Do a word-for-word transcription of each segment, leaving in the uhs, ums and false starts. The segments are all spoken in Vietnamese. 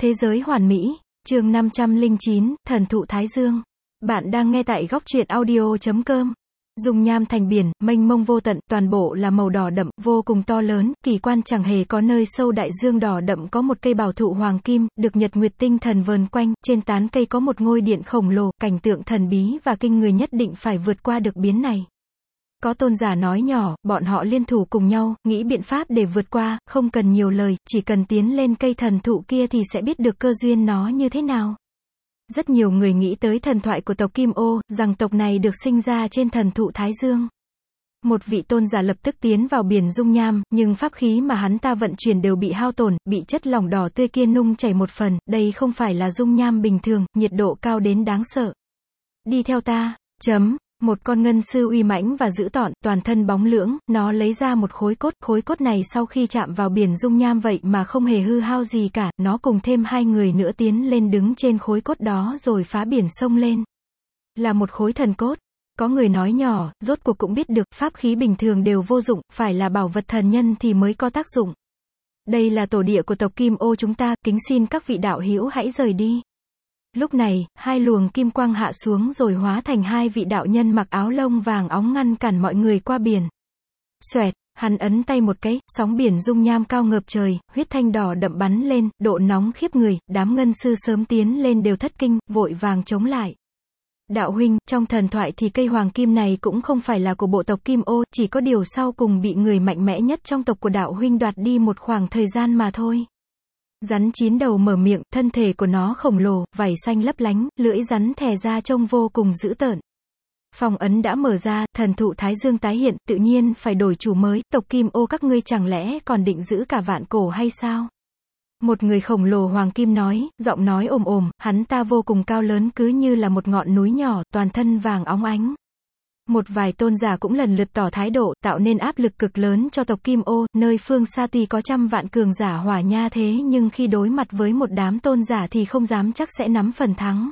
Thế giới hoàn mỹ, chương năm trăm lẻ chín, thần thụ Thái Dương. Bạn đang nghe tại góc truyện audio chấm com. Dung nham thành biển, mênh mông vô tận, toàn bộ là màu đỏ đậm, vô cùng to lớn, kỳ quan chẳng hề có nơi sâu đại dương đỏ đậm có một cây bảo thụ hoàng kim, được nhật nguyệt tinh thần vờn quanh, trên tán cây có một ngôi điện khổng lồ, cảnh tượng thần bí và kinh người nhất định phải vượt qua được biến này. Có tôn giả nói nhỏ, bọn họ liên thủ cùng nhau, nghĩ biện pháp để vượt qua, không cần nhiều lời, chỉ cần tiến lên cây thần thụ kia thì sẽ biết được cơ duyên nó như thế nào. Rất nhiều người nghĩ tới thần thoại của tộc Kim Ô, rằng tộc này được sinh ra trên thần thụ Thái Dương. Một vị tôn giả lập tức tiến vào biển dung nham, nhưng pháp khí mà hắn ta vận chuyển đều bị hao tổn, bị chất lỏng đỏ tươi kia nung chảy một phần, đây không phải là dung nham bình thường, nhiệt độ cao đến đáng sợ. Đi theo ta, chấm. Một con ngân sư uy mãnh và dữ tợn, toàn thân bóng lưỡng, nó lấy ra một khối cốt, khối cốt này sau khi chạm vào biển dung nham vậy mà không hề hư hao gì cả, nó cùng thêm hai người nữa tiến lên đứng trên khối cốt đó rồi phá biển sông lên. Là một khối thần cốt. Có người nói nhỏ, rốt cuộc cũng biết được, pháp khí bình thường đều vô dụng, phải là bảo vật thần nhân thì mới có tác dụng. Đây là tổ địa của tộc Kim Ô chúng ta, kính xin các vị đạo hữu hãy rời đi. Lúc này, hai luồng kim quang hạ xuống rồi hóa thành hai vị đạo nhân mặc áo lông vàng óng ngăn cản mọi người qua biển. Xoẹt, hắn ấn tay một cái, sóng biển dung nham cao ngập trời, huyết thanh đỏ đậm bắn lên, độ nóng khiếp người, đám ngân sư sớm tiến lên đều thất kinh, vội vàng chống lại. Đạo huynh, trong thần thoại thì cây hoàng kim này cũng không phải là của bộ tộc Kim Ô, chỉ có điều sau cùng bị người mạnh mẽ nhất trong tộc của đạo huynh đoạt đi một khoảng thời gian mà thôi. Rắn chín đầu mở miệng, thân thể của nó khổng lồ, vảy xanh lấp lánh, lưỡi rắn thè ra trông vô cùng dữ tợn. Phong ấn đã mở ra, thần thụ Thái Dương tái hiện, tự nhiên phải đổi chủ mới, tộc Kim Ô các ngươi chẳng lẽ còn định giữ cả vạn cổ hay sao? Một người khổng lồ hoàng kim nói, giọng nói ồm ồm, hắn ta vô cùng cao lớn cứ như là một ngọn núi nhỏ, toàn thân vàng óng ánh. Một vài tôn giả cũng lần lượt tỏ thái độ, tạo nên áp lực cực lớn cho tộc Kim Ô, nơi phương xa tuy có trăm vạn cường giả hỏa nha thế nhưng khi đối mặt với một đám tôn giả thì không dám chắc sẽ nắm phần thắng.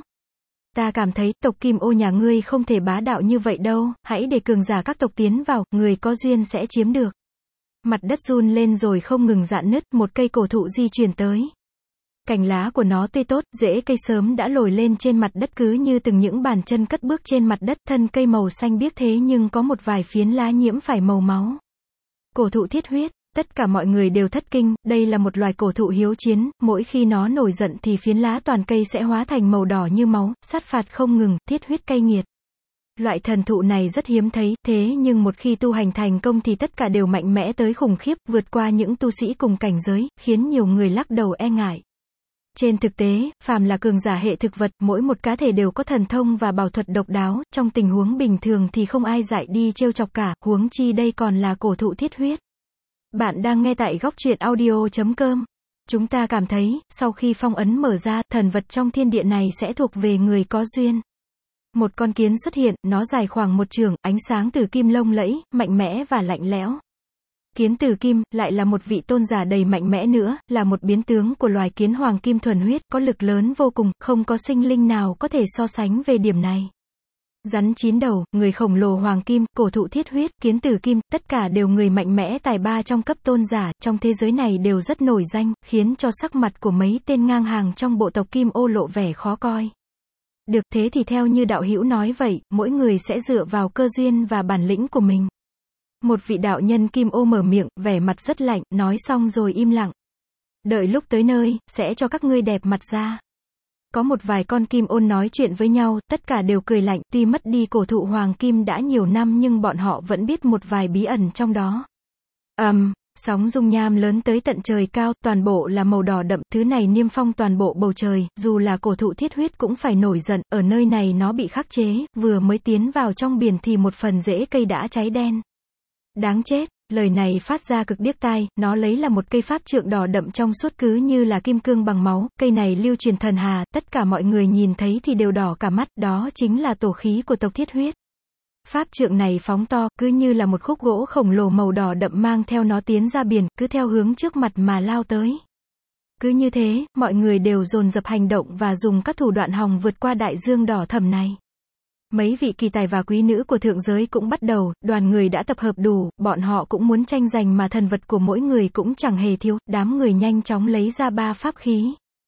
Ta cảm thấy, tộc Kim Ô nhà ngươi không thể bá đạo như vậy đâu, hãy để cường giả các tộc tiến vào, người có duyên sẽ chiếm được. Mặt đất run lên rồi không ngừng rạn nứt, một cây cổ thụ di chuyển tới. Cành lá của nó tươi tốt, rễ cây sớm đã lồi lên trên mặt đất cứ như từng những bàn chân cất bước trên mặt đất, thân cây màu xanh biếc thế nhưng có một vài phiến lá nhiễm phải màu máu. Cổ thụ thiết huyết, tất cả mọi người đều thất kinh, đây là một loài cổ thụ hiếu chiến, mỗi khi nó nổi giận thì phiến lá toàn cây sẽ hóa thành màu đỏ như máu, sát phạt không ngừng, thiết huyết cay nghiệt. Loại thần thụ này rất hiếm thấy, thế nhưng một khi tu hành thành công thì tất cả đều mạnh mẽ tới khủng khiếp, vượt qua những tu sĩ cùng cảnh giới, khiến nhiều người lắc đầu e ngại. Trên thực tế, phàm là cường giả hệ thực vật, mỗi một cá thể đều có thần thông và bảo thuật độc đáo, trong tình huống bình thường thì không ai dại đi trêu chọc cả, huống chi đây còn là cổ thụ thiết huyết. Bạn đang nghe tại góc truyện audio chấm com. Chúng ta cảm thấy, sau khi phong ấn mở ra, thần vật trong thiên địa này sẽ thuộc về người có duyên. Một con kiến xuất hiện, nó dài khoảng một trượng, ánh sáng từ kim lông lẫy, mạnh mẽ và lạnh lẽo. Kiến tử kim, lại là một vị tôn giả đầy mạnh mẽ nữa, là một biến tướng của loài kiến hoàng kim thuần huyết, có lực lớn vô cùng, không có sinh linh nào có thể so sánh về điểm này. Rắn chín đầu, người khổng lồ hoàng kim, cổ thụ thiết huyết, kiến tử kim, tất cả đều người mạnh mẽ tài ba trong cấp tôn giả, trong thế giới này đều rất nổi danh, khiến cho sắc mặt của mấy tên ngang hàng trong bộ tộc Kim Ô lộ vẻ khó coi. Được thế thì theo như đạo hữu nói vậy, mỗi người sẽ dựa vào cơ duyên và bản lĩnh của mình. Một vị đạo nhân Kim Ô mở miệng, vẻ mặt rất lạnh, nói xong rồi im lặng. Đợi lúc tới nơi, sẽ cho các ngươi đẹp mặt ra. Có một vài con Kim Ô nói chuyện với nhau, tất cả đều cười lạnh, tuy mất đi cổ thụ hoàng kim đã nhiều năm nhưng bọn họ vẫn biết một vài bí ẩn trong đó. Ầm, um, sóng dung nham lớn tới tận trời cao, toàn bộ là màu đỏ đậm, thứ này niêm phong toàn bộ bầu trời, dù là cổ thụ thiết huyết cũng phải nổi giận, ở nơi này nó bị khắc chế, vừa mới tiến vào trong biển thì một phần rễ cây đã cháy đen. Đáng chết, lời này phát ra cực điếc tai, nó lấy là một cây pháp trượng đỏ đậm trong suốt cứ như là kim cương bằng máu, cây này lưu truyền thần hà, tất cả mọi người nhìn thấy thì đều đỏ cả mắt, đó chính là tổ khí của tộc thiết huyết. Pháp trượng này phóng to, cứ như là một khúc gỗ khổng lồ màu đỏ đậm mang theo nó tiến ra biển, cứ theo hướng trước mặt mà lao tới. Cứ như thế, mọi người đều dồn dập hành động và dùng các thủ đoạn hòng vượt qua đại dương đỏ thẫm này. Mấy vị kỳ tài và quý nữ của thượng giới cũng bắt đầu, đoàn người đã tập hợp đủ, bọn họ cũng muốn tranh giành mà thần vật của mỗi người cũng chẳng hề thiếu, đám người nhanh chóng lấy ra ba pháp khí.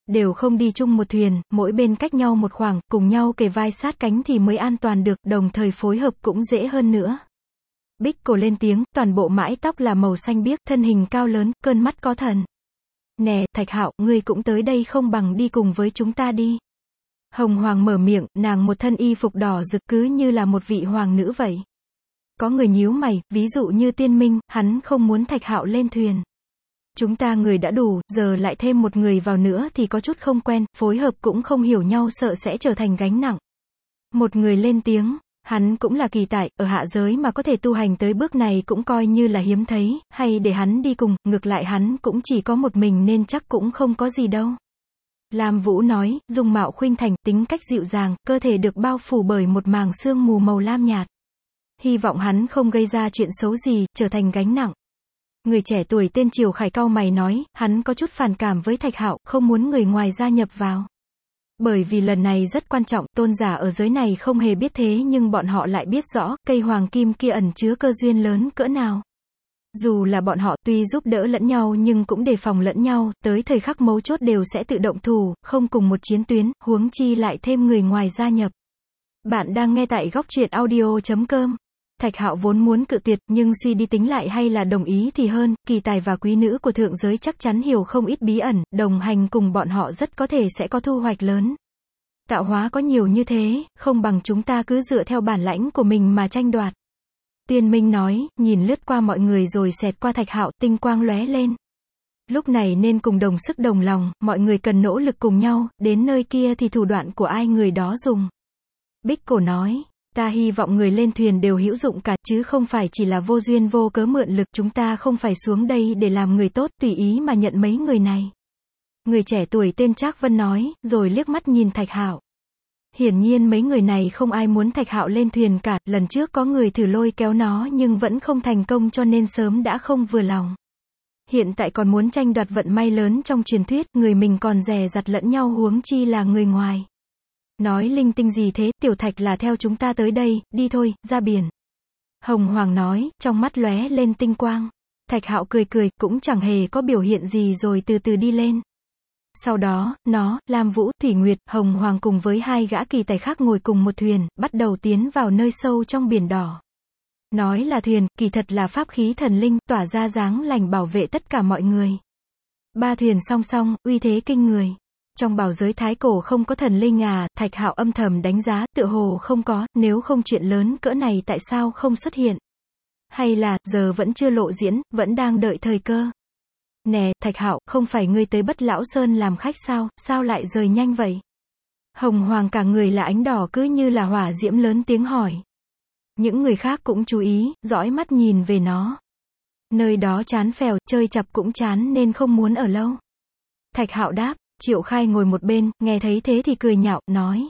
đều không đi chung một thuyền, mỗi bên cách nhau một khoảng, cùng nhau kề vai sát cánh thì mới an toàn được, đồng thời phối hợp cũng dễ hơn nữa. Bích Cổ lên tiếng, toàn bộ mái tóc là màu xanh biếc, thân hình cao lớn, cơn mắt có thần. Nè, Thạch Hạo, ngươi cũng tới đây không bằng đi cùng với chúng ta đi. Hồng Hoàng mở miệng, nàng một thân y phục đỏ rực cứ như là một vị hoàng nữ vậy. Có người nhíu mày, ví dụ như Tiên Minh, hắn không muốn Thạch Hạo lên thuyền. Chúng ta người đã đủ, giờ lại thêm một người vào nữa thì có chút không quen, phối hợp cũng không hiểu nhau sợ sẽ trở thành gánh nặng. Một người lên tiếng, hắn cũng là kỳ tài, ở hạ giới mà có thể tu hành tới bước này cũng coi như là hiếm thấy, hay để hắn đi cùng, ngược lại hắn cũng chỉ có một mình nên chắc cũng không có gì đâu. Lam Vũ nói, dung mạo khuynh thành, tính cách dịu dàng, cơ thể được bao phủ bởi một màng sương mù màu lam nhạt. Hy vọng hắn không gây ra chuyện xấu gì, trở thành gánh nặng. Người trẻ tuổi tên Triều Khải cau mày nói, hắn có chút phản cảm với Thạch Hạo, không muốn người ngoài gia nhập vào. Bởi vì lần này rất quan trọng, tôn giả ở giới này không hề biết thế nhưng bọn họ lại biết rõ, cây hoàng kim kia ẩn chứa cơ duyên lớn cỡ nào. Dù là bọn họ tuy giúp đỡ lẫn nhau nhưng cũng đề phòng lẫn nhau, tới thời khắc mấu chốt đều sẽ tự động thủ, không cùng một chiến tuyến, huống chi lại thêm người ngoài gia nhập. Bạn đang nghe tại góc truyện audio chấm com. Thạch Hạo vốn muốn cự tuyệt, nhưng suy đi tính lại hay là đồng ý thì hơn, kỳ tài và quý nữ của thượng giới chắc chắn hiểu không ít bí ẩn, đồng hành cùng bọn họ rất có thể sẽ có thu hoạch lớn. Tạo hóa có nhiều như thế, không bằng chúng ta cứ dựa theo bản lãnh của mình mà tranh đoạt. Tiên Minh nói, nhìn lướt qua mọi người rồi xẹt qua Thạch Hạo, tinh quang lóe lên. Lúc này nên cùng đồng sức đồng lòng, mọi người cần nỗ lực cùng nhau, đến nơi kia thì thủ đoạn của ai người đó dùng. Bích Cổ nói, ta hy vọng người lên thuyền đều hữu dụng cả, chứ không phải chỉ là vô duyên vô cớ mượn lực, chúng ta không phải xuống đây để làm người tốt, tùy ý mà nhận mấy người này. Người trẻ tuổi tên Trác Vân nói, rồi liếc mắt nhìn Thạch Hạo. Hiển nhiên mấy người này không ai muốn Thạch Hạo lên thuyền cả, lần trước có người thử lôi kéo nó nhưng vẫn không thành công cho nên sớm đã không vừa lòng. Hiện tại còn muốn tranh đoạt vận may lớn trong truyền thuyết, người mình còn dè dặt lẫn nhau huống chi là người ngoài. Nói linh tinh gì thế, Tiểu Thạch là theo chúng ta tới đây, đi thôi, ra biển. Hồng Hoàng nói, trong mắt lóe lên tinh quang. Thạch Hạo cười cười, cũng chẳng hề có biểu hiện gì rồi từ từ đi lên. Sau đó, nó, Lam Vũ, Thủy Nguyệt, Hồng Hoàng cùng với hai gã kỳ tài khác ngồi cùng một thuyền, bắt đầu tiến vào nơi sâu trong biển đỏ. Nói là thuyền, kỳ thật là pháp khí thần linh, tỏa ra dáng lành bảo vệ tất cả mọi người. Ba thuyền song song, uy thế kinh người. Trong bảo giới thái cổ không có thần linh à, Thạch Hạo âm thầm đánh giá, tựa hồ không có, nếu không chuyện lớn cỡ này tại sao không xuất hiện? Hay là, giờ vẫn chưa lộ diễn, vẫn đang đợi thời cơ? Nè, Thạch Hạo, không phải ngươi tới Bất Lão Sơn làm khách sao, sao lại rời nhanh vậy? Hồng Hoàng cả người là ánh đỏ cứ như là hỏa diễm lớn tiếng hỏi. Những người khác cũng chú ý, dõi mắt nhìn về nó. Nơi đó chán phèo, chơi chập cũng chán nên không muốn ở lâu. Thạch Hạo đáp. Triệu Khai ngồi một bên, nghe thấy thế thì cười nhạo, nói.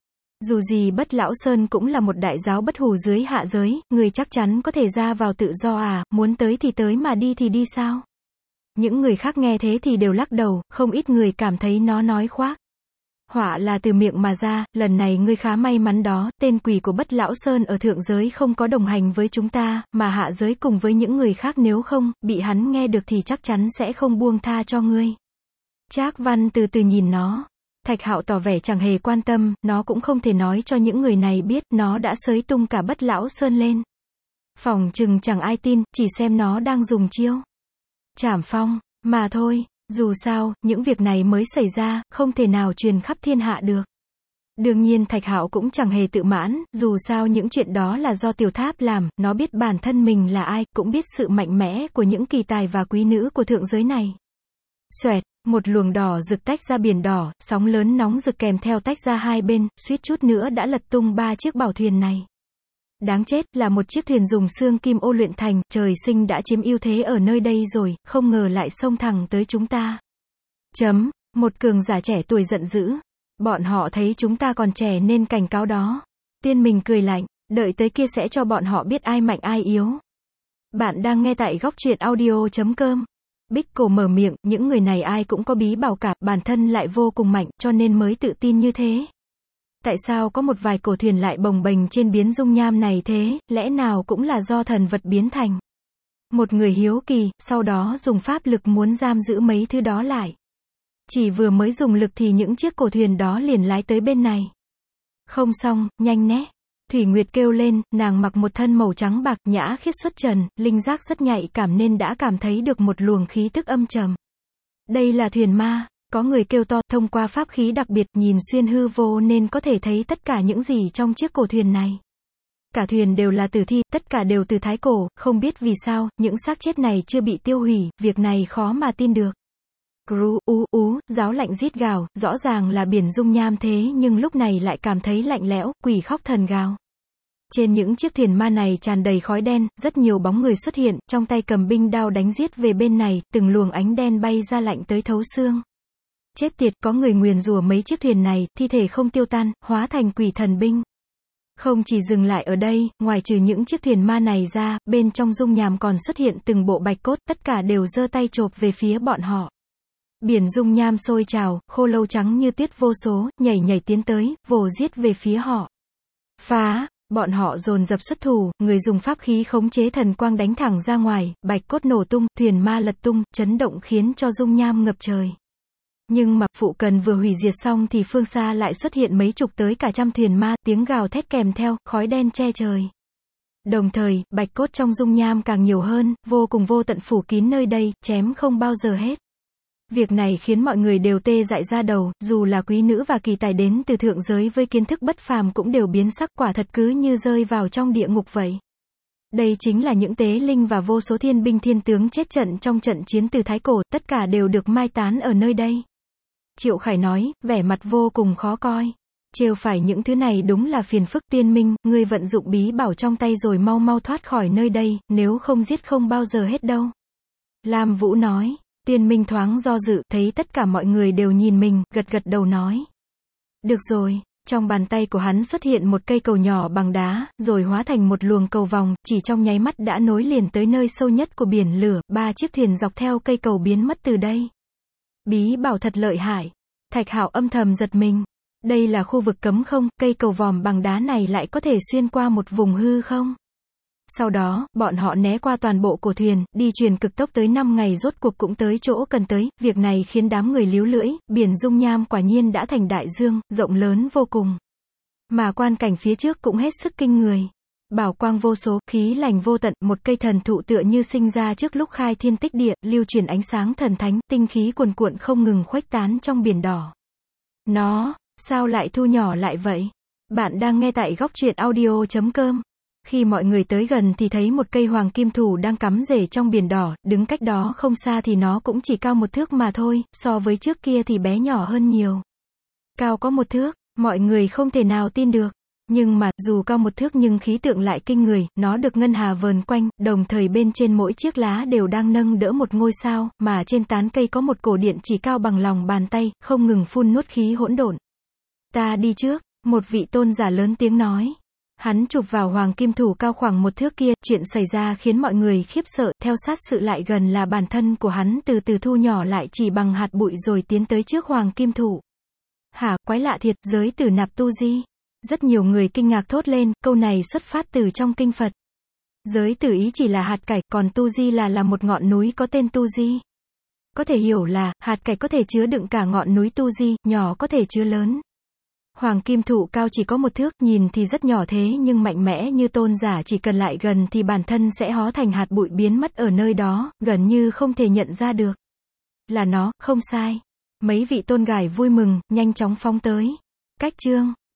Dù gì Bất Lão Sơn cũng là một đại giáo bất hủ dưới hạ giới, người chắc chắn có thể ra vào tự do à, muốn tới thì tới mà đi thì đi sao? Những người khác nghe thế thì đều lắc đầu, không ít người cảm thấy nó nói khoác. Họa là từ miệng mà ra, lần này ngươi khá may mắn đó, tên quỷ của Bất Lão Sơn ở thượng giới không có đồng hành với chúng ta, mà hạ giới cùng với những người khác, nếu không, bị hắn nghe được thì chắc chắn sẽ không buông tha cho ngươi. Trác Văn từ từ nhìn nó. Thạch Hạo tỏ vẻ chẳng hề quan tâm, nó cũng không thể nói cho những người này biết, nó đã xới tung cả Bất Lão Sơn lên. Phỏng chừng chẳng ai tin, chỉ xem nó đang dùng chiêu trảm phong, mà thôi, dù sao, những việc này mới xảy ra, không thể nào truyền khắp thiên hạ được. Đương nhiên Thạch Hạo cũng chẳng hề tự mãn, dù sao những chuyện đó là do Tiểu Tháp làm, nó biết bản thân mình là ai, cũng biết sự mạnh mẽ của những kỳ tài và quý nữ của thượng giới này. Xoẹt, một luồng đỏ rực tách ra biển đỏ, sóng lớn nóng rực kèm theo tách ra hai bên, suýt chút nữa đã lật tung ba chiếc bảo thuyền này. Đáng chết, là một chiếc thuyền dùng xương kim ô luyện thành, trời sinh đã chiếm ưu thế ở nơi đây rồi, không ngờ lại xông thẳng tới chúng ta. Chấm, một cường giả trẻ tuổi giận dữ. Bọn họ thấy chúng ta còn trẻ nên cảnh cáo đó. Tiên Minh cười lạnh, đợi tới kia sẽ cho bọn họ biết ai mạnh ai yếu. Bạn đang nghe tại góc truyện audio chấm com. Bích Cổ mở miệng, những người này ai cũng có bí bảo cả, bản thân lại vô cùng mạnh, cho nên mới tự tin như thế. Tại sao có một vài cổ thuyền lại bồng bềnh trên biến dung nham này thế, lẽ nào cũng là do thần vật biến thành? Một người hiếu kỳ, sau đó dùng pháp lực muốn giam giữ mấy thứ đó lại. Chỉ vừa mới dùng lực thì những chiếc cổ thuyền đó liền lái tới bên này. Không xong, nhanh nhé. Thủy Nguyệt kêu lên, nàng mặc một thân màu trắng bạc, nhã khiết xuất trần, linh giác rất nhạy cảm nên đã cảm thấy được một luồng khí tức âm trầm. Đây là thuyền ma, có người kêu to, thông qua pháp khí đặc biệt nhìn xuyên hư vô nên có thể thấy tất cả những gì trong chiếc cổ thuyền này. Cả thuyền đều là tử thi, tất cả đều từ thái cổ, không biết vì sao, những xác chết này chưa bị tiêu hủy, việc này khó mà tin được. Gru, ú, ú, giáo lạnh rít gào, rõ ràng là biển dung nham thế nhưng lúc này lại cảm thấy lạnh lẽo, quỷ khóc thần gào. Trên những chiếc thuyền ma này tràn đầy khói đen, rất nhiều bóng người xuất hiện, trong tay cầm binh đao đánh giết về bên này, từng luồng ánh đen bay ra lạnh tới thấu xương. Chết tiệt, có người nguyền rủa mấy chiếc thuyền này, thi thể không tiêu tan, hóa thành quỷ thần binh. Không chỉ dừng lại ở đây, ngoài trừ những chiếc thuyền ma này ra, bên trong dung nham còn xuất hiện từng bộ bạch cốt, tất cả đều giơ tay chộp về phía bọn họ. Biển dung nham sôi trào, khô lâu trắng như tuyết vô số, nhảy nhảy tiến tới, vồ giết về phía họ. Phá! Bọn họ dồn dập xuất thủ, người dùng pháp khí khống chế thần quang đánh thẳng ra ngoài, bạch cốt nổ tung, thuyền ma lật tung, chấn động khiến cho dung nham ngập trời. Nhưng mà phụ cần vừa hủy diệt xong thì phương xa lại xuất hiện mấy chục tới cả trăm thuyền ma, tiếng gào thét kèm theo, khói đen che trời. Đồng thời, bạch cốt trong dung nham càng nhiều hơn, vô cùng vô tận phủ kín nơi đây, chém không bao giờ hết. Việc này khiến mọi người đều tê dại ra đầu, dù là quý nữ và kỳ tài đến từ thượng giới với kiến thức bất phàm cũng đều biến sắc, quả thật cứ như rơi vào trong địa ngục vậy. Đây chính là những tế linh và vô số thiên binh thiên tướng chết trận trong trận chiến từ thái cổ, tất cả đều được mai tán ở nơi đây. Triệu Khải nói, vẻ mặt vô cùng khó coi. Trêu phải những thứ này đúng là phiền phức. Tiên Minh, ngươi vận dụng bí bảo trong tay rồi mau mau thoát khỏi nơi đây, nếu không giết không bao giờ hết đâu. Lam Vũ nói. Tiên Minh thoáng do dự, thấy tất cả mọi người đều nhìn mình, gật gật đầu nói. Được rồi, trong bàn tay của hắn xuất hiện một cây cầu nhỏ bằng đá, rồi hóa thành một luồng cầu vòng, chỉ trong nháy mắt đã nối liền tới nơi sâu nhất của biển lửa, ba chiếc thuyền dọc theo cây cầu biến mất từ đây. Bí bảo thật lợi hại. Thạch Hạo âm thầm giật mình. Đây là khu vực cấm không, cây cầu vòm bằng đá này lại có thể xuyên qua một vùng hư không? Sau đó, bọn họ né qua toàn bộ cổ thuyền, đi truyền cực tốc tới năm ngày rốt cuộc cũng tới chỗ cần tới, việc này khiến đám người líu lưỡi, biển dung nham quả nhiên đã thành đại dương, rộng lớn vô cùng. Mà quan cảnh phía trước cũng hết sức kinh người. Bảo quang vô số, khí lành vô tận, một cây thần thụ tựa như sinh ra trước lúc khai thiên tích địa, lưu truyền ánh sáng thần thánh, tinh khí cuồn cuộn không ngừng khuếch tán trong biển đỏ. Nó, sao lại thu nhỏ lại vậy? Bạn đang nghe tại góc truyện audio chấm com. Khi mọi người tới gần thì thấy một cây hoàng kim thù đang cắm rễ trong biển đỏ, đứng cách đó không xa thì nó cũng chỉ cao một thước mà thôi, so với trước kia thì bé nhỏ hơn nhiều. Cao có một thước, mọi người không thể nào tin được. Nhưng mà, dù cao một thước nhưng khí tượng lại kinh người, nó được ngân hà vờn quanh, đồng thời bên trên mỗi chiếc lá đều đang nâng đỡ một ngôi sao, mà trên tán cây có một cổ điện chỉ cao bằng lòng bàn tay, không ngừng phun nuốt khí hỗn độn. Ta đi trước, một vị tôn giả lớn tiếng nói. Hắn chụp vào hoàng kim thủ cao khoảng một thước kia, chuyện xảy ra khiến mọi người khiếp sợ, theo sát sự lại gần là bản thân của hắn từ từ thu nhỏ lại chỉ bằng hạt bụi rồi tiến tới trước hoàng kim thủ. Hả, quái lạ thiệt, giới tử nạp tu di. Rất nhiều người kinh ngạc thốt lên, câu này xuất phát từ trong kinh Phật. Giới tử ý chỉ là hạt cải, còn tu di là là một ngọn núi có tên tu di. Có thể hiểu là, hạt cải có thể chứa đựng cả ngọn núi tu di, nhỏ có thể chứa lớn. Hoàng kim thụ cao chỉ có một thước, nhìn thì rất nhỏ thế nhưng mạnh mẽ như tôn giả chỉ cần lại gần thì bản thân sẽ hóa thành hạt bụi biến mất ở nơi đó, gần như không thể nhận ra được. Là nó, không sai. Mấy vị tôn gải vui mừng, nhanh chóng phóng tới. Cách chương